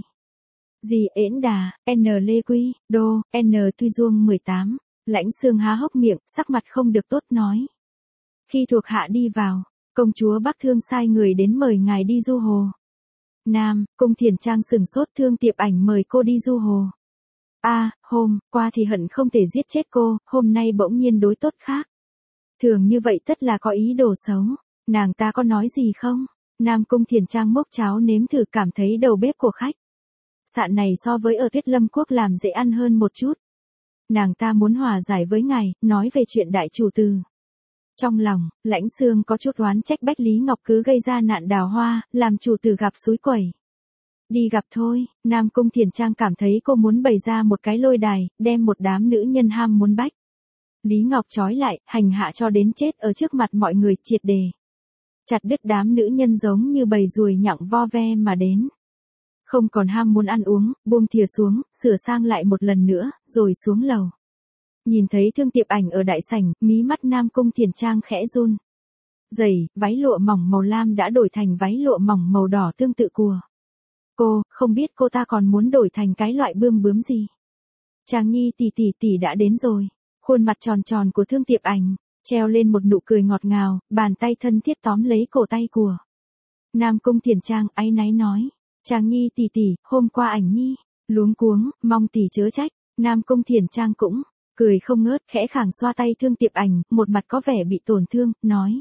Gì ễn đà, N Lê Quy, Đô, N Tuy Duông mười tám. Lãnh Xương há hốc miệng, sắc mặt không được tốt nói. Khi thuộc hạ đi vào, công chúa Bắc Thương sai người đến mời ngài đi du hồ. Nam Cung Thiền Trang sừng sốt, Thương Tiệp Ảnh mời cô đi du hồ. A, à, hôm qua thì hận không thể giết chết cô, hôm nay bỗng nhiên đối tốt khác. Thường như vậy tất là có ý đồ xấu. Nàng ta có nói gì không? Nam Cung Thiền Trang mốc cháo nếm thử, cảm thấy đầu bếp của khách sạn này so với ở Tuyết Lâm Quốc làm dễ ăn hơn một chút. Nàng ta muốn hòa giải với ngài, nói về chuyện đại chủ tử. Trong lòng, Lãnh Xương có chút oán trách Bách Lý Ngọc cứ gây ra nạn đào hoa, làm chủ tử gặp xúi quẩy. Đi gặp thôi. Nam Cung Thiền Trang cảm thấy cô muốn bày ra một cái lôi đài, đem một đám nữ nhân ham muốn Bách Lý Ngọc trói lại, hành hạ cho đến chết ở trước mặt mọi người, triệt đề chặt đứt đám nữ nhân giống như bầy ruồi nhặng vo ve mà đến. Không còn ham muốn ăn uống, buông thìa xuống, sửa sang lại một lần nữa, rồi xuống lầu. Nhìn thấy Thương Tiệp Ảnh ở đại sảnh, mí mắt Nam Cung Thiền Trang khẽ run rẩy, váy lụa mỏng màu lam đã đổi thành váy lụa mỏng màu đỏ tương tự của cô, không biết cô ta còn muốn đổi thành cái loại bươm bướm gì. Trang Nhi tỷ tỷ tỷ đã đến rồi. Khuôn mặt tròn tròn của Thương Tiệp Ảnh treo lên một nụ cười ngọt ngào, bàn tay thân thiết tóm lấy cổ tay của Nam Cung Thiền Trang, áy náy nói. Trang Nhi tỷ tỷ, hôm qua Ảnh Nhi luống cuống, mong tỷ chớ trách. Nam Cung Thiền Trang cũng cười không ngớt, khẽ khàng xoa tay Thương Tiệp Ảnh, một mặt có vẻ bị tổn thương, nói: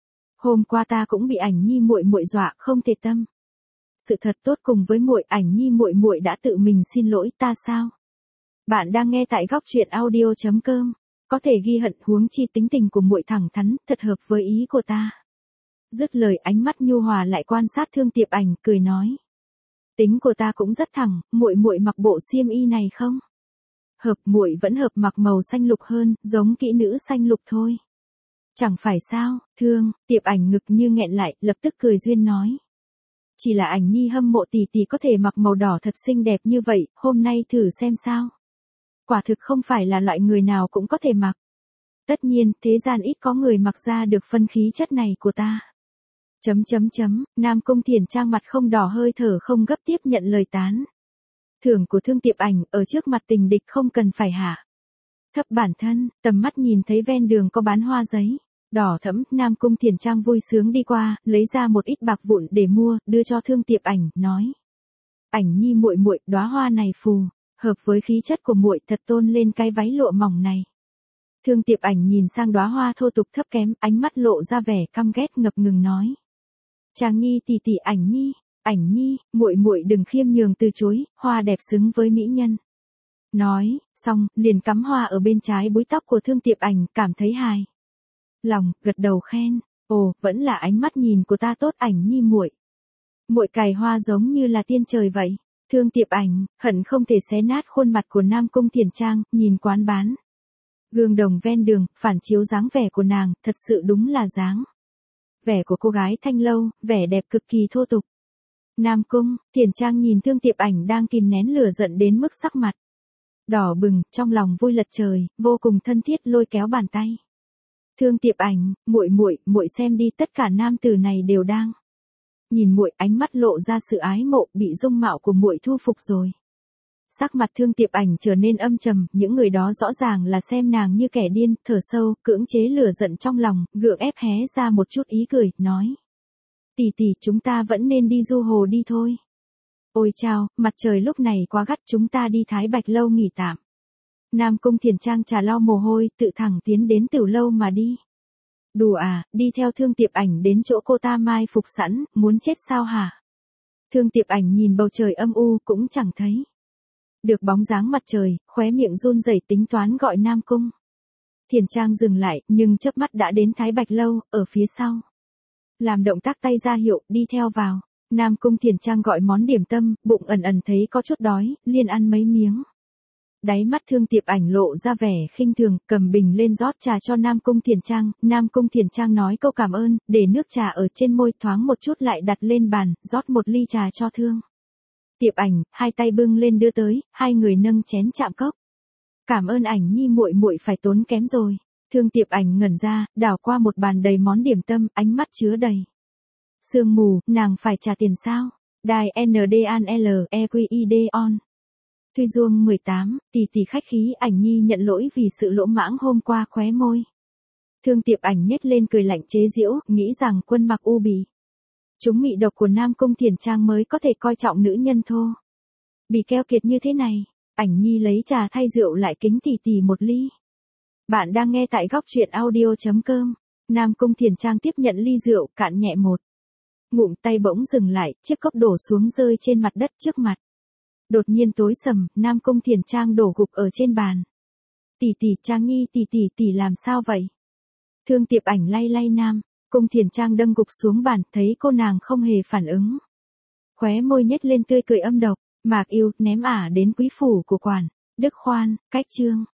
Hôm qua ta cũng bị Ảnh Nhi muội muội dọa, không thể tâm sự thật tốt cùng với muội. Ảnh Nhi muội muội đã tự mình xin lỗi ta sao? Bạn đang nghe tại góc truyện audio chấm com. Có thể ghi hận, huống chi tính tình của muội thẳng thắn, thật hợp với ý của ta. Dứt lời, ánh mắt nhu hòa lại quan sát Thương Tiệp Ảnh, cười nói: Tính của ta cũng rất thẳng, muội muội mặc bộ xiêm y này không hợp, muội vẫn hợp mặc màu xanh lục hơn, giống kỹ nữ xanh lục thôi. Chẳng phải sao? Thương Tiệp Ảnh ngực như nghẹn lại, lập tức cười duyên nói: Chỉ là Ảnh Nhi hâm mộ tỷ tỷ có thể mặc màu đỏ thật xinh đẹp như vậy, hôm nay thử xem sao. Quả thực không phải là loại người nào cũng có thể mặc. Tất nhiên, thế gian ít có người mặc ra được phân khí chất này của ta. Chấm chấm chấm, Nam Cung Thiền Trang mặt không đỏ hơi thở không gấp tiếp nhận lời tán thưởng của Thương Tiệp Ảnh, ở trước mặt tình địch không cần phải hạ thấp bản thân. Tầm mắt nhìn thấy ven đường có bán hoa giấy đỏ thẫm, Nam Cung Thiền Trang vui sướng đi qua, lấy ra một ít bạc vụn để mua, đưa cho Thương Tiệp Ảnh, nói: Ảnh Nhi muội muội, đóa hoa này phù hợp với khí chất của muội, thật tôn lên cái váy lụa mỏng này. Thương Tiệp Ảnh nhìn sang đóa hoa thô tục thấp kém, ánh mắt lộ ra vẻ căm ghét ngập ngừng nói: Trang Nhi tỷ tỷ, Ảnh Nhi, Ảnh Nhi, muội muội đừng khiêm nhường từ chối, hoa đẹp xứng với mỹ nhân. Nói xong, liền cắm hoa ở bên trái búi tóc của Thương Tiệp Ảnh, cảm thấy hài lòng, gật đầu khen: Ồ, vẫn là ánh mắt nhìn của ta tốt, Ảnh Nhi muội. Muội cài hoa giống như là tiên trời vậy. Thương Tiệp Ảnh hận không thể xé nát khuôn mặt của Nam Cung Thiền Trang, nhìn quán bán gương đồng ven đường, phản chiếu dáng vẻ của nàng, thật sự đúng là dáng vẻ của cô gái thanh lâu, vẻ đẹp cực kỳ thô tục. Nam Cung, Thiển Trang nhìn Thương Tiệp Ảnh đang kìm nén lửa giận đến mức sắc mặt đỏ bừng, trong lòng vui lật trời, vô cùng thân thiết lôi kéo bàn tay. Thương Tiệp Ảnh, muội muội, muội xem đi, tất cả nam tử này đều đang nhìn muội, ánh mắt lộ ra sự ái mộ, bị dung mạo của muội thu phục rồi. Sắc mặt Thương Tiệp Ảnh trở nên âm trầm, những người đó rõ ràng là xem nàng như kẻ điên, thở sâu, cưỡng chế lửa giận trong lòng, gượng ép hé ra một chút ý cười, nói: "Tỷ tỷ, chúng ta vẫn nên đi du hồ đi thôi." "Ôi chao, mặt trời lúc này quá gắt, chúng ta đi Thái Bạch lâu nghỉ tạm." Nam Cung Thiển Trang trà lau mồ hôi, tự thẳng tiến đến Tiểu lâu mà đi. "Đùa à, đi theo Thương Tiệp Ảnh đến chỗ cô ta mai phục sẵn, muốn chết sao hả?" Thương Tiệp Ảnh nhìn bầu trời âm u cũng chẳng thấy được bóng dáng mặt trời, khóe miệng run rẩy tính toán gọi Nam Cung Thiển Trang dừng lại, nhưng chớp mắt đã đến Thái Bạch lâu, ở phía sau. Làm động tác tay ra hiệu, đi theo vào. Nam Cung Thiển Trang gọi món điểm tâm, bụng ẩn ẩn thấy có chút đói, liền ăn mấy miếng. Đáy mắt Thương Tiệp Ảnh lộ ra vẻ khinh thường, cầm bình lên rót trà cho Nam Cung Thiển Trang. Nam Cung Thiển Trang nói câu cảm ơn, để nước trà ở trên môi thoáng một chút lại đặt lên bàn, rót một ly trà cho Thương Tiệp Ảnh, hai tay bưng lên đưa tới, hai người nâng chén chạm cốc. "Cảm ơn Ảnh nhi muội muội phải tốn kém rồi." Thương Tiệp Ảnh ngẩn ra, đảo qua một bàn đầy món điểm tâm, ánh mắt chứa đầy sương mù, nàng phải trả tiền sao? Đài en đê an lờ e quy i đê on. Tuy Duông mười tám, tỷ tỷ khách khí, Ảnh nhi nhận lỗi vì sự lỗ mãng hôm qua, khóe môi. Thương Tiệp Ảnh nhếch lên cười lạnh chế giễu, nghĩ rằng Quân Mặc U bì chúng mị độc của Nam Cung Thiển Trang mới có thể coi trọng nữ nhân thô bị keo kiệt như thế này. Ảnh nhi lấy trà thay rượu lại kính tỷ tỷ một ly. Bạn đang nghe tại góc truyện audio chấm com. Nam Cung Thiển Trang tiếp nhận ly rượu, cạn nhẹ một ngụm, tay bỗng dừng lại, chiếc cốc đổ xuống rơi trên mặt đất trước mặt. Đột nhiên tối sầm, Nam Cung Thiển Trang đổ gục ở trên bàn. "Tỷ tỷ, Trang nhi, tỷ tỷ, tỷ làm sao vậy?" Thương Tiệp Ảnh lay lay Nam Cung Thiển Trang đâm gục xuống bàn, thấy cô nàng không hề phản ứng. Khóe môi nhếch lên tươi cười âm độc, "Mạc yêu, ném ả đến quý phủ của quản Đức Khoan, cách chương."